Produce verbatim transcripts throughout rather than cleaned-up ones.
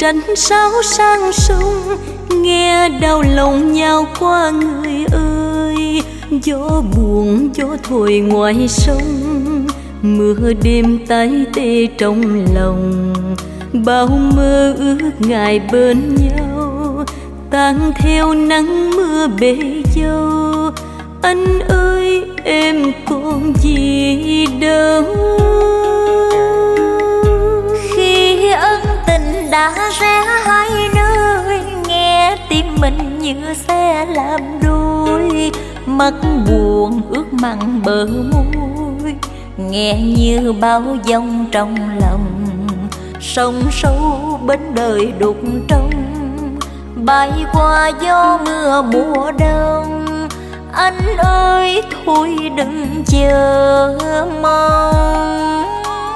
tranh sáo sang sông, nghe đau lòng nhau qua người ơi. Gió buồn gió thổi ngoài sông, mưa đêm tái tê trong lòng. Bao mơ ước ngày bên nhau, tan theo nắng mưa bể dâu. Anh ơi em còn gì đâu. Khi ân tình đã rẽ hai nơi, nghe tim mình như sẽ làm đôi. Mắt buồn ướt mặn bờ môi, nghe như bao dòng trong lòng. Sông sâu bến đời đục trong, bay qua gió mưa mùa đông. Anh ơi thôi đừng chờ mong.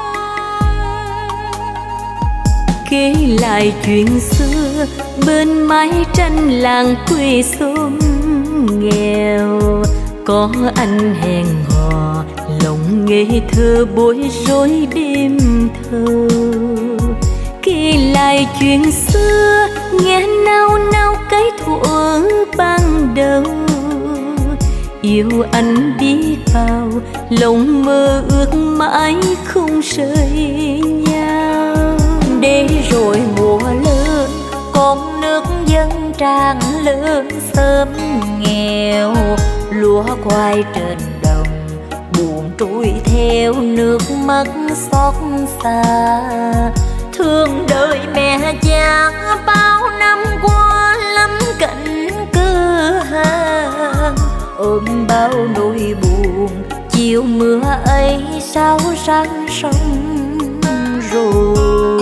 Kể lại chuyện xưa bên mái tranh làng quê xóm nghèo. Có anh hẹn hò lòng ngây thơ bối rối đêm thơ. Kể lại chuyện xưa nghe nao nao cái thuở ban đầu. Yêu anh đi vào lòng mơ ước mãi không rời nhau. Để rồi mùa lớn con nước dâng tràn lớn sớm nghèo. Lúa quay trên đồng buồn trôi theo nước mắt xót xa. Thương đời mẹ cha bao năm qua lắm cảnh cửa hàng. Ôm bao nỗi buồn chiều mưa ấy sao sang sông rồi.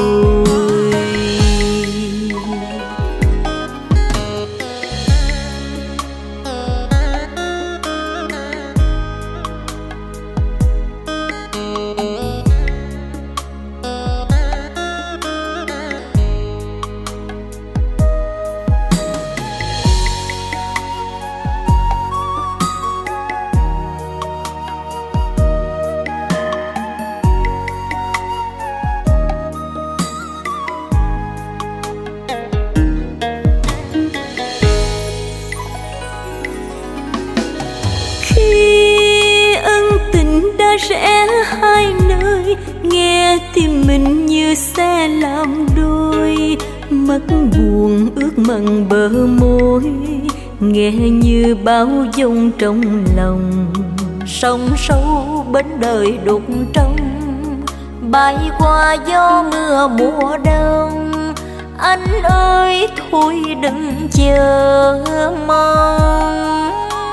Rẽ hai nơi, nghe tim mình như sẽ làm đôi. Mắt buồn ướt mặn bờ môi, nghe như bao dòng trong lòng. Sông sâu bến đời đục trong, bay qua gió mưa mùa đông. Anh ơi thôi đừng chờ mong.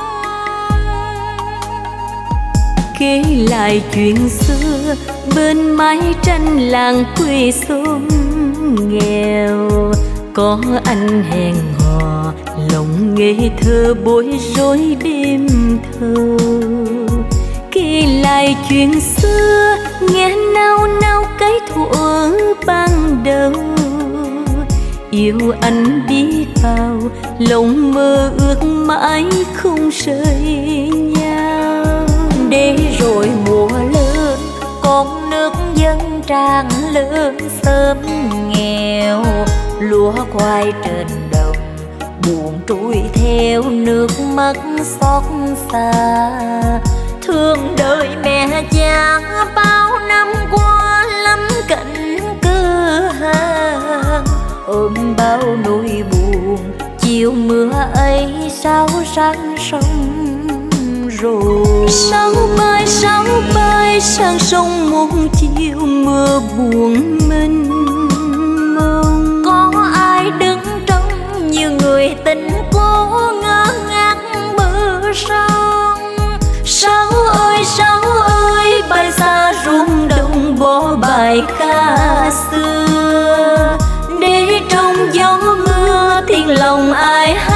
Kể lại chuyện xưa bên mái tranh làng quê xóm nghèo. Có anh hẹn hò lòng ngây thơ bối rối đêm thơ. Kể lại chuyện xưa nghe nao nao cái thuở ban đầu. Yêu anh đi vào lòng mơ ước mãi không rời nhau. Để rồi mùa lớn con nước dâng tràn lớn sớm nghèo. Lúa quay trên đồng buồn trôi theo nước mắt xót xa. Thương đời mẹ cha bao năm qua lắm cảnh cửa hàng. Ôm bao nỗi buồn chiều mưa ấy sao sang sông rồi. Sáo bay sáo bay sang sông một chiều mưa buồn mênh mông. Có ai đứng trong như người tình cố ngơ ngác bờ sông. Sáo ơi sáo ơi bay xa ruộng đồng bỏ bài ca xưa. Để trong gió mưa thiên lòng ai